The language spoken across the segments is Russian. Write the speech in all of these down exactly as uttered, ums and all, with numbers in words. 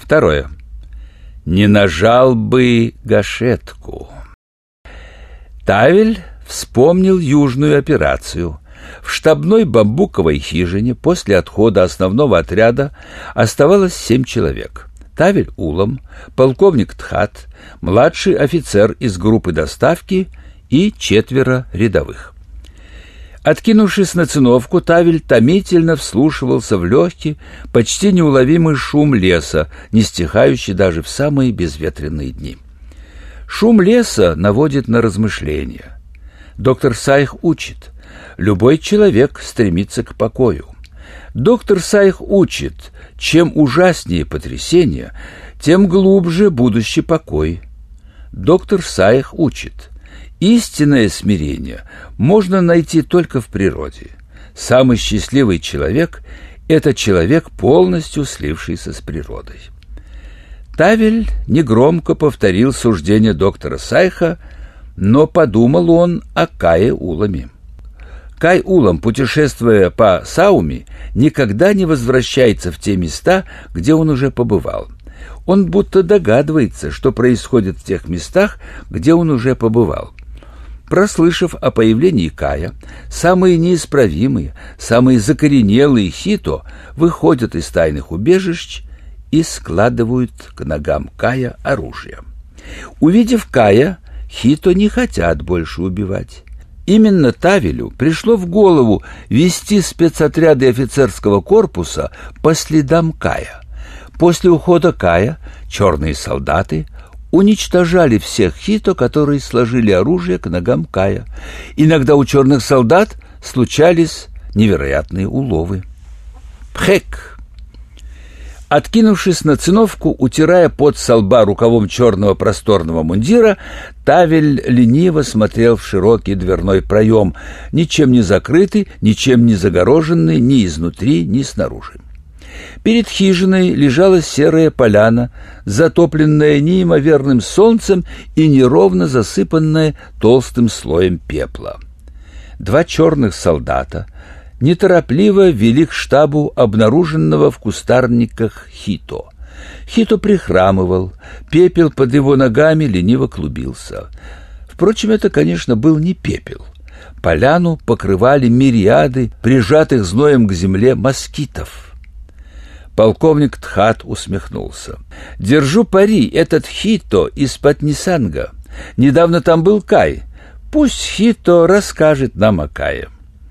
Второе. Не нажал бы гашетку. Тавель вспомнил южную операцию. В штабной бамбуковой хижине после отхода основного отряда оставалось семь человек. Тавель Улам, полковник Тхат, младший офицер из группы доставки и четверо рядовых. Откинувшись на циновку, Тавель томительно вслушивался в легкий, почти неуловимый шум леса, не стихающий даже в самые безветренные дни. Шум леса наводит на размышления. Доктор Сайх учит: любой человек стремится к покою. Доктор Сайх учит: чем ужаснее потрясение, тем глубже будущий покой. Доктор Сайх учит: истинное смирение можно найти только в природе. Самый счастливый человек — это человек, полностью слившийся с природой. Тавель негромко повторил суждение доктора Сайха, но подумал он о Кае Уламе. Кай Улам, путешествуя по Сауми, никогда не возвращается в те места, где он уже побывал. Он будто догадывается, что происходит в тех местах, где он уже побывал. Прослышав о появлении Кая, самые неисправимые, самые закоренелые хито выходят из тайных убежищ и складывают к ногам Кая оружие. Увидев Кая, хито не хотят больше убивать. Именно Тавелю пришло в голову вести спецотряды офицерского корпуса по следам Кая. После ухода Кая черные солдаты уничтожали всех хито, которые сложили оружие к ногам Кая. Иногда у черных солдат случались невероятные уловы. Пхэк! Откинувшись на циновку, утирая пот со лба рукавом черного просторного мундира, Тавель лениво смотрел в широкий дверной проем, ничем не закрытый, ничем не загороженный ни изнутри, ни снаружи. Перед хижиной лежала серая поляна, затопленная неимоверным солнцем и неровно засыпанная толстым слоем пепла. Два черных солдата неторопливо вели к штабу обнаруженного в кустарниках хито. Хито прихрамывал, пепел под его ногами лениво клубился. Впрочем, это, конечно, был не пепел. Поляну покрывали мириады прижатых зноем к земле москитов. Полковник Тхат усмехнулся. «Держу пари, этот хито из Патнисанга. Недавно там был Кай. Пусть хито расскажет нам о Кае».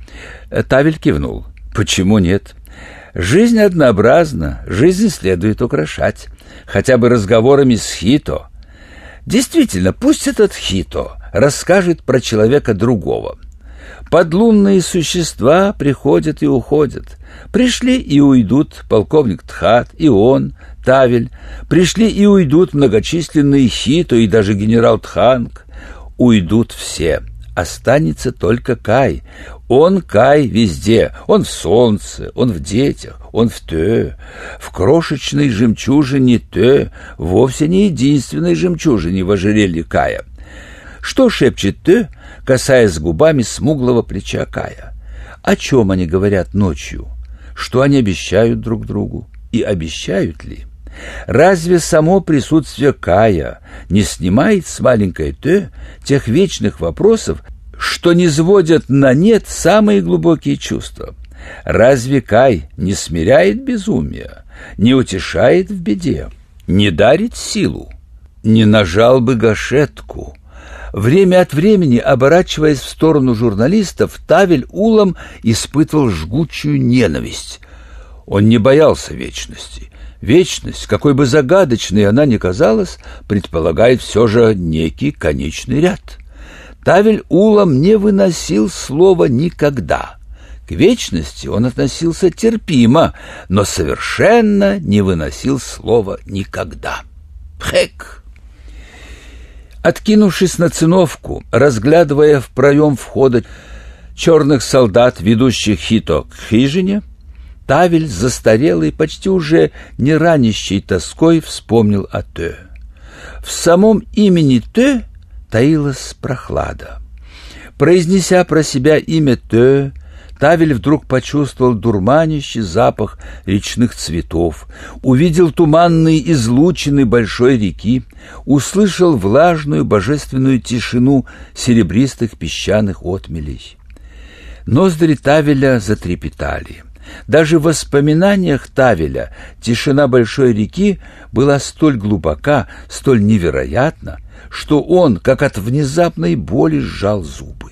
Тавель кивнул. «Почему нет? Жизнь однообразна, жизнь следует украшать, хотя бы разговорами с хито. Действительно, пусть этот хито расскажет про человека другого. Подлунные существа приходят и уходят. Пришли и уйдут полковник Тхат, и он, Тавель. Пришли и уйдут многочисленные хито и даже генерал Тханг. Уйдут все. Останется только Кай. Он, Кай, везде. Он в солнце, он в детях, он в Тö. В крошечной жемчужине Тö, вовсе не единственной жемчужине в ожерелье Кая. Что шепчет Тö, касаясь губами смуглого плеча Кая? О чем они говорят ночью? Что они обещают друг другу? И обещают ли? Разве само присутствие Кая не снимает с маленькой Тö тех вечных вопросов, что низводят на нет самые глубокие чувства? Разве Кай не смиряет безумие, не утешает в беде, не дарит силу? Не нажал бы гашетку. Время от времени, оборачиваясь в сторону журналистов, Тавель Улам испытывал жгучую ненависть. Он не боялся вечности. Вечность, какой бы загадочной она ни казалась, предполагает все же некий конечный ряд. Тавель Улам не выносил слова «никогда». К вечности он относился терпимо, но совершенно не выносил слова «никогда». Пхэк! Откинувшись на циновку, разглядывая в проем входа черных солдат, ведущих хито к хижине, Тавель с застарелой, почти уже не ранящей тоской вспомнил о Тö. В самом имени Тö таилась прохлада. Произнеся про себя имя Тö, Тавель вдруг почувствовал дурманящий запах речных цветов, увидел туманные излучины большой реки, услышал влажную божественную тишину серебристых песчаных отмелей. Ноздри Тавеля затрепетали. Даже в воспоминаниях Тавеля тишина большой реки была столь глубока, столь невероятна, что он, как от внезапной боли, сжал зубы.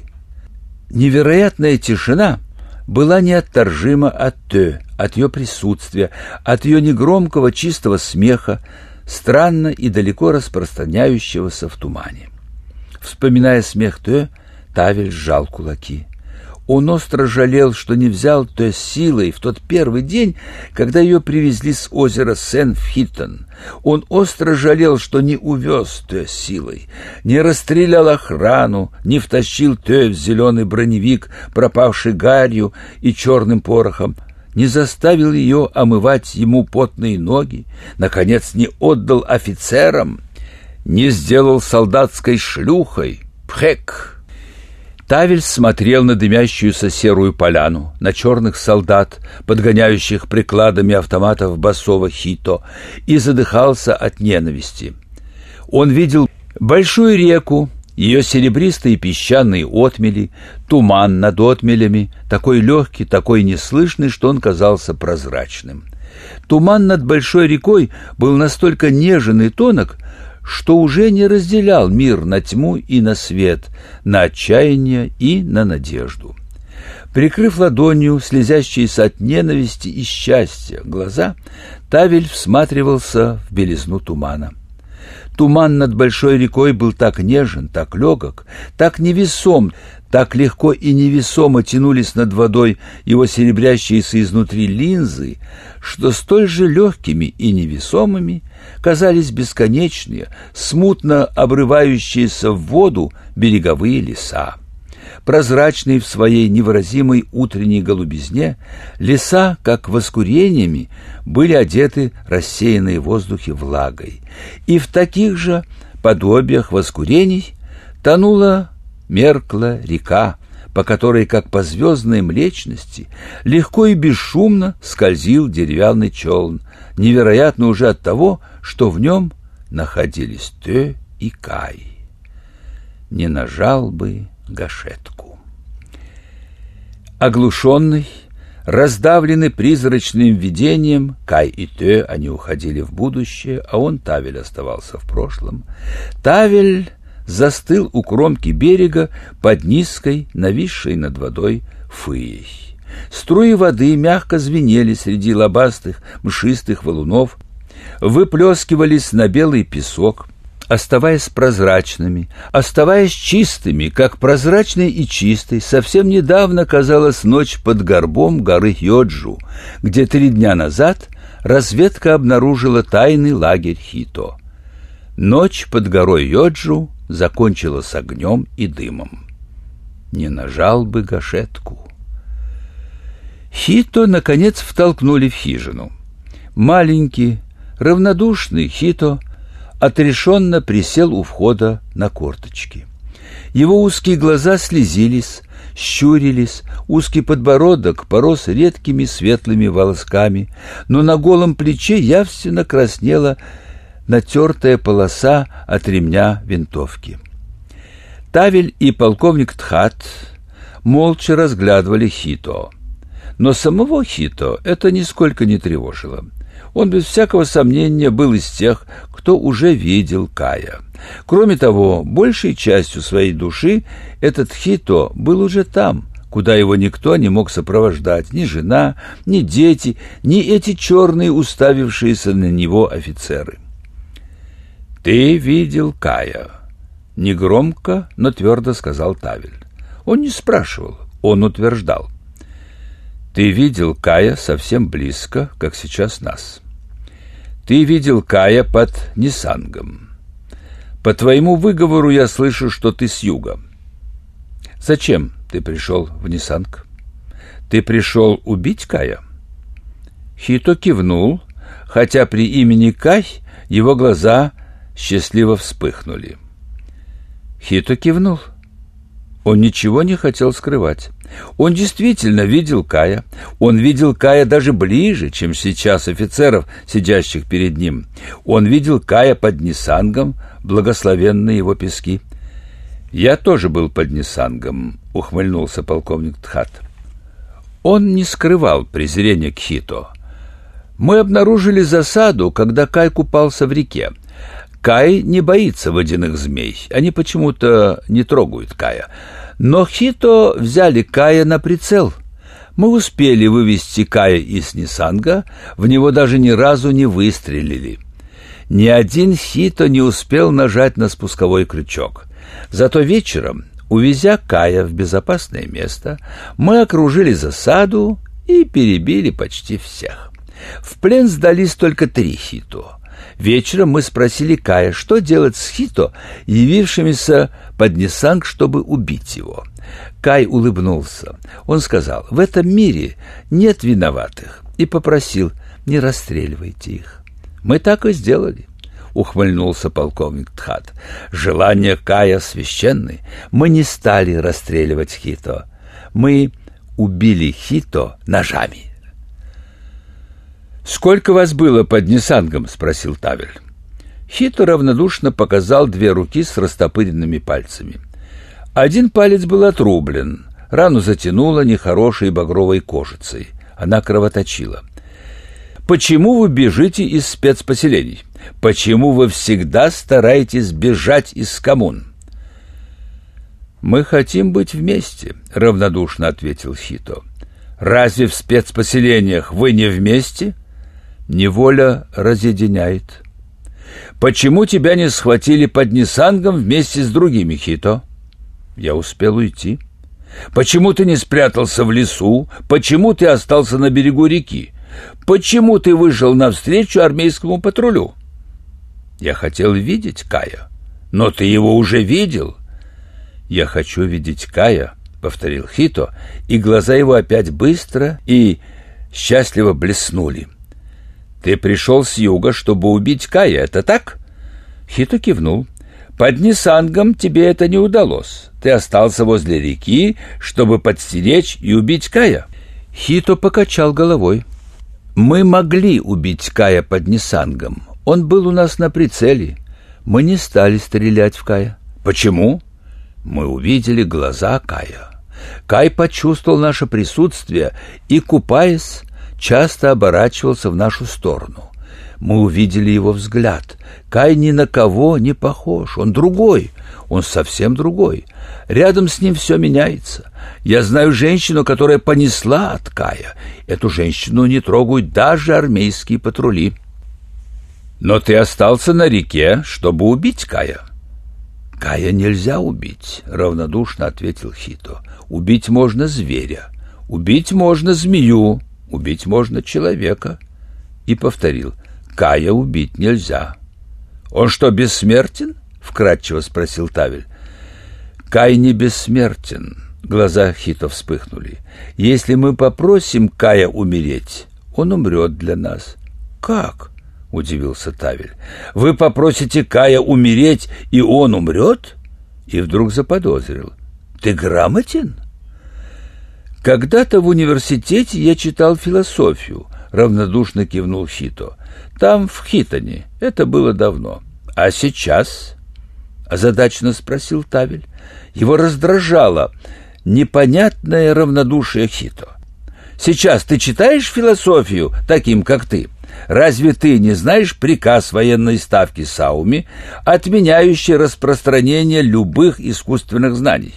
Невероятная тишина была неотторжима от Тö, от ее присутствия, от ее негромкого чистого смеха, странно и далеко распространяющегося в тумане. Вспоминая смех Тö, Тавель сжал кулаки. Он остро жалел, что не взял Тö силой в тот первый день, когда ее привезли с озера Сен-Фитон. Он остро жалел, что не увез Тö силой, не расстрелял охрану, не втащил Тö в зеленый броневик, пропавший гарью и черным порохом, не заставил ее омывать ему потные ноги, наконец не отдал офицерам, не сделал солдатской шлюхой. Пхэк! Тавель смотрел на дымящуюся серую поляну, на черных солдат, подгоняющих прикладами автоматов басового Хито, и задыхался от ненависти. Он видел большую реку, ее серебристые песчаные отмели, туман над отмелями, такой легкий, такой неслышный, что он казался прозрачным. Туман над большой рекой был настолько нежен и тонок, что уже не разделял мир на тьму и на свет, на отчаяние и на надежду. Прикрыв ладонью слезящиеся от ненависти и счастья глаза, Тавель всматривался в белизну тумана. Туман над большой рекой был так нежен, так легок, так невесом, так легко и невесомо тянулись над водой его серебрящиеся изнутри линзы, что столь же легкими и невесомыми казались бесконечные, смутно обрывающиеся в воду береговые леса. Прозрачные в своей невыразимой утренней голубизне, леса, как воскурениями, были одеты рассеянной в воздухе влагой, и в таких же подобиях воскурений тонула, меркла река, по которой, как по звездной млечности, легко и бесшумно скользил деревянный челн, невероятно уже от того, что в нем находились Тö и Кай. Не нажал бы гашетку. Оглушенный, раздавленный призрачным видением, Кай и Тö, они уходили в будущее, а он, Тавель, оставался в прошлом. Тавель застыл у кромки берега под низкой, нависшей над водой фыей. Струи воды мягко звенели среди лобастых, мшистых валунов, выплескивались на белый песок, оставаясь прозрачными, оставаясь чистыми, как прозрачной и чистой совсем недавно казалась ночь под горбом горы Йоджу, где три дня назад разведка обнаружила тайный лагерь Хито. Ночь под горой Йоджу закончилась огнем и дымом. Не нажал бы гашетку. Хито, наконец, втолкнули в хижину. Маленький, равнодушный Хито отрешенно присел у входа на корточки. Его узкие глаза слезились, щурились, узкий подбородок порос редкими светлыми волосками, но на голом плече явственно краснела натертая полоса от ремня винтовки. Тавель и полковник Тхат молча разглядывали Хито, но самого Хито это нисколько не тревожило. Он без всякого сомнения был из тех, кто уже видел Кая. Кроме того, большей частью своей души этот Хито был уже там, куда его никто не мог сопровождать, ни жена, ни дети, ни эти черные уставившиеся на него офицеры. «Ты видел Кая», — негромко, но твердо сказал Тавель. Он не спрашивал, он утверждал. «Ты видел Кая совсем близко, как сейчас нас. Ты видел Кая под Нисангом. По твоему выговору я слышу, что ты с юга. Зачем ты пришел в Нисанг? Ты пришел убить Кая?» Хито кивнул, хотя при имени Кай его глаза счастливо вспыхнули. Хито кивнул. Он ничего не хотел скрывать. Он действительно видел Кая. Он видел Кая даже ближе, чем сейчас офицеров, сидящих перед ним. Он видел Кая под Нисангом, благословенные его пески. «Я тоже был под Нисангом», — ухмыльнулся полковник Тхат. Он не скрывал презрения к Хито. «Мы обнаружили засаду, когда Кай купался в реке. Кай не боится водяных змей, они почему-то не трогают Кая. Но Хито взяли Кая на прицел. Мы успели вывести Кая из Нисанга, в него даже ни разу не выстрелили. Ни один Хито не успел нажать на спусковой крючок. Зато вечером, увезя Кая в безопасное место, мы окружили засаду и перебили почти всех. В плен сдались только три Хито. Вечером мы спросили Кая, что делать с Хито, явившимися под Нисанг, чтобы убить его. Кай улыбнулся. Он сказал: «В этом мире нет виноватых», и попросил: «Не расстреливайте их». «Мы так и сделали», — ухмыльнулся полковник Тхат. «Желание Кая священны. Мы не стали расстреливать Хито. Мы убили Хито ножами». «Сколько вас было под Нисангом?» — спросил Тавель. Хито равнодушно показал две руки с растопыренными пальцами. Один палец был отрублен, рану затянуло нехорошей багровой кожицей. Она кровоточила. «Почему вы бежите из спецпоселений? Почему вы всегда стараетесь бежать из коммун?» «Мы хотим быть вместе», — равнодушно ответил Хито. «Разве в спецпоселениях вы не вместе?» «Неволя разъединяет». «Почему тебя не схватили под Нисангом вместе с другими, Хито?» «Я успел уйти». «Почему ты не спрятался в лесу? Почему ты остался на берегу реки? Почему ты вышел навстречу армейскому патрулю?» «Я хотел видеть Кая». «Но ты его уже видел». «Я хочу видеть Кая», — повторил Хито, и глаза его опять быстро и счастливо блеснули. «Ты пришел с юга, чтобы убить Кая, это так?» Хито кивнул. «Под Нисангом тебе это не удалось. Ты остался возле реки, чтобы подстеречь и убить Кая». Хито покачал головой. «Мы могли убить Кая под Нисангом. Он был у нас на прицеле. Мы не стали стрелять в Кая». «Почему?» «Мы увидели глаза Кая. Кай почувствовал наше присутствие и, купаясь, часто оборачивался в нашу сторону. Мы увидели его взгляд. Кай ни на кого не похож. Он другой. Он совсем другой. Рядом с ним все меняется. Я знаю женщину, которая понесла от Кая. Эту женщину не трогают даже армейские патрули». «Но ты остался на реке, чтобы убить Кая». «Кая нельзя убить», — равнодушно ответил Хито. «Убить можно зверя, убить можно змею, убить можно человека». И повторил: «Кая убить нельзя». «Он что, бессмертен?» — вкратчиво спросил Тавель. «Кай не бессмертен», — глаза Хито вспыхнули. «Если мы попросим Кая умереть, он умрет для нас». «Как?» — удивился Тавель. «Вы попросите Кая умереть, и он умрет?» И вдруг заподозрил: «Ты грамотен?» «Когда-то в университете я читал философию», — равнодушно кивнул Хито. «Там, в Хитоне. Это было давно. А сейчас?» — озадаченно спросил Тавель. Его раздражало непонятное равнодушие Хито. «Сейчас ты читаешь философию таким, как ты? Разве ты не знаешь приказ военной ставки Сауми, отменяющий распространение любых искусственных знаний?»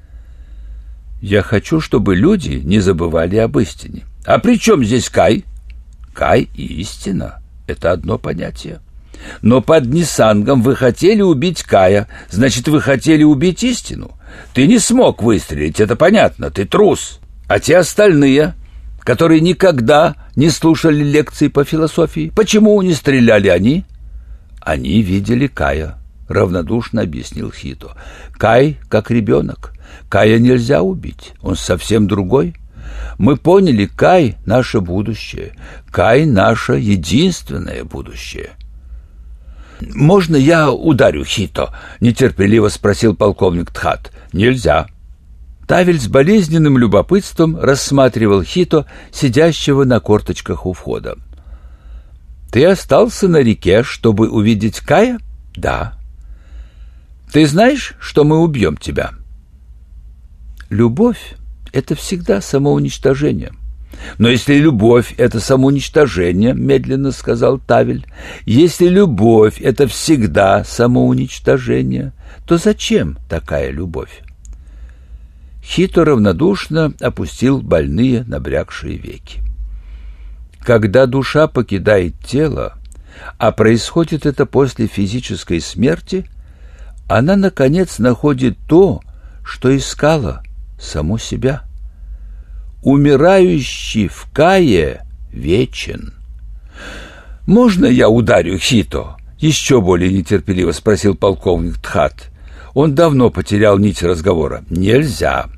«Я хочу, чтобы люди не забывали об истине». «А при чем здесь Кай?» «Кай и истина — это одно понятие». «Но под Нисангом вы хотели убить Кая, значит, вы хотели убить истину. Ты не смог выстрелить, это понятно, ты трус. А те остальные, которые никогда не слушали лекции по философии, почему не стреляли они?» «Они видели Кая», — равнодушно объяснил Хито. «Кай как ребенок. Кая нельзя убить, он совсем другой. Мы поняли, Кай — наше будущее. Кай — наше единственное будущее». «Можно я ударю Хито?» — нетерпеливо спросил полковник Тхат. «Нельзя. Тавель с болезненным любопытством рассматривал Хито, сидящего на корточках у входа. «Ты остался на реке, чтобы увидеть Кая?» «Да». «Ты знаешь, что мы убьем тебя?» «Любовь — это всегда самоуничтожение». «Но если любовь — это самоуничтожение, — медленно сказал Тавель, — если любовь — это всегда самоуничтожение, то зачем такая любовь?» Хито равнодушно опустил больные набрякшие веки. Когда душа покидает тело, а происходит это после физической смерти, она, наконец, находит то, что искала, саму себя. Умирающий в Кае вечен. «Можно я ударю Хито?» — еще более нетерпеливо спросил полковник Тхат. Он давно потерял нить разговора. «Нельзя».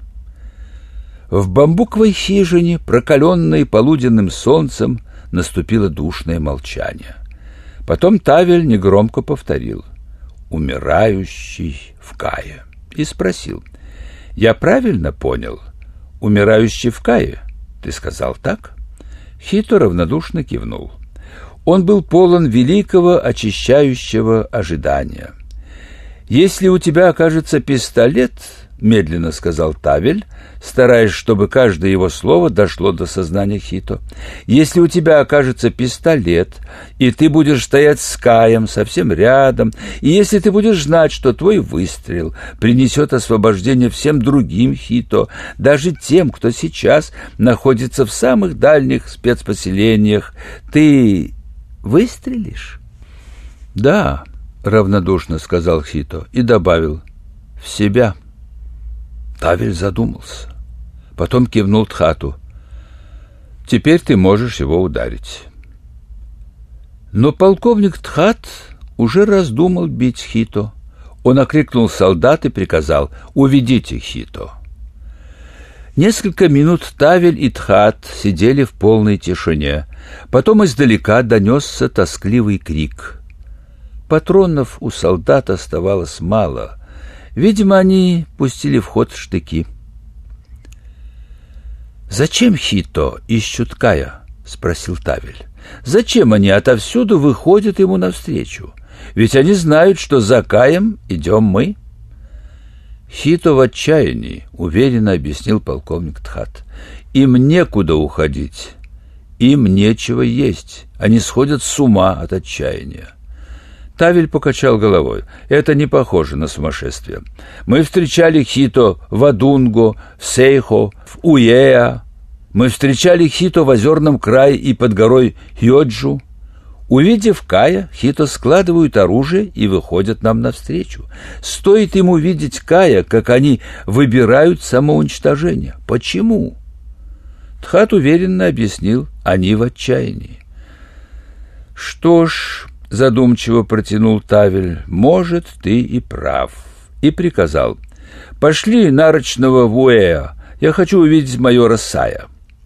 В бамбуковой хижине, прокаленной полуденным солнцем, наступило душное молчание. Потом Тавель негромко повторил: «Умирающий в Кае», и спросил: «Я правильно понял? Умирающий в Кае? Ты сказал так?» Хито равнодушно кивнул. Он был полон великого очищающего ожидания. «Если у тебя окажется пистолет, — медленно сказал Тавель, стараясь, чтобы каждое его слово дошло до сознания Хито, — если у тебя окажется пистолет, и ты будешь стоять с Каем совсем рядом, и если ты будешь знать, что твой выстрел принесет освобождение всем другим Хито, даже тем, кто сейчас находится в самых дальних спецпоселениях, ты выстрелишь?» «Да», — равнодушно сказал Хито и добавил: «в себя». Тавель задумался. Потом кивнул Тхату: «Теперь ты можешь его ударить». Но полковник Тхат уже раздумал бить Хито. Он окрикнул солдат и приказал: «Уведите Хито». Несколько минут Тавель и Тхат сидели в полной тишине. Потом издалека донесся тоскливый крик. Патронов у солдат оставалось мало. Видимо, они пустили в ход штыки. «Зачем Хито ищут Кая?» — спросил Тавель. «Зачем они отовсюду выходят ему навстречу? Ведь они знают, что за Каем идем мы». «Хито в отчаянии», — уверенно объяснил полковник Тхат. «Им некуда уходить, им нечего есть, они сходят с ума от отчаяния». Тавель покачал головой. «Это не похоже на сумасшествие. Мы встречали Хито в Адунго, в Сейхо, в Уеа. Мы встречали Хито в озерном крае и под горой Йоджу. Увидев Кая, Хито складывают оружие и выходят нам навстречу. Стоит им увидеть Кая, как они выбирают самоуничтожение. Почему?» Тхат уверенно объяснил: «Они в отчаянии». «Что ж, — задумчиво протянул Тавель, — может, ты и прав». И приказал: «Пошли нарочного в Уэа, я хочу увидеть майора Сая».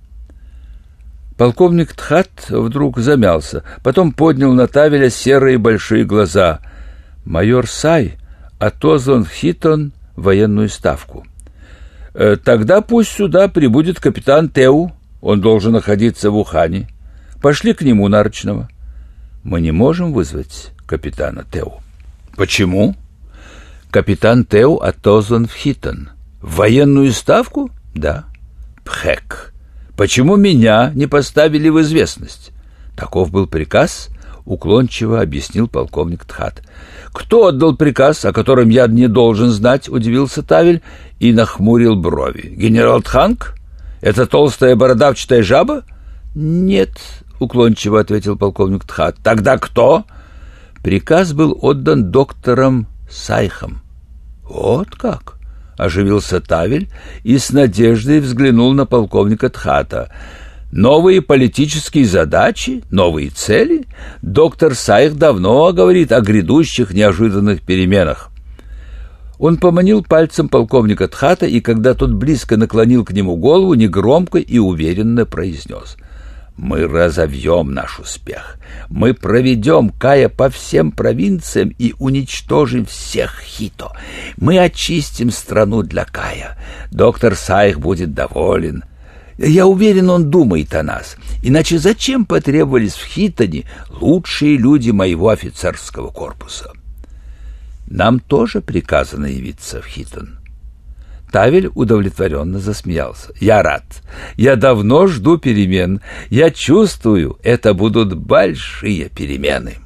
Полковник Тхат вдруг замялся, потом поднял на Тавеля серые большие глаза. «Майор Сай отозван в Хитон в военную ставку». «Э, «Тогда пусть сюда прибудет капитан Теу, он должен находиться в Ухане. Пошли к нему нарочного». «Мы не можем вызвать капитана Теу». «Почему?» «Капитан Теу отозван в Хитон». «В военную ставку?» «Да». «Пхэк. Почему меня не поставили в известность?» «Таков был приказ», — уклончиво объяснил полковник Тхат. «Кто отдал приказ, о котором я не должен знать?» — удивился Тавель и нахмурил брови. «Генерал Тханг? Это толстая бородавчатая жаба?» «Нет», — уклончиво ответил полковник Тхат. «Тогда кто?» «Приказ был отдан доктором Сайхом». «Вот как?» — оживился Тавель и с надеждой взглянул на полковника Тхата. «Новые политические задачи? Новые цели? Доктор Сайх давно говорит о грядущих неожиданных переменах». Он поманил пальцем полковника Тхата, и когда тот близко наклонил к нему голову, негромко и уверенно произнес: Мы разовьем наш успех. Мы проведем Кая по всем провинциям и уничтожим всех Хито. Мы очистим страну для Кая. Доктор Сайх будет доволен. Я уверен, он думает о нас. Иначе зачем потребовались в Хитоне лучшие люди моего офицерского корпуса? Нам тоже приказано явиться в Хитон. Тавель удовлетворенно засмеялся. «Я рад. Я давно жду перемен. Я чувствую, это будут большие перемены».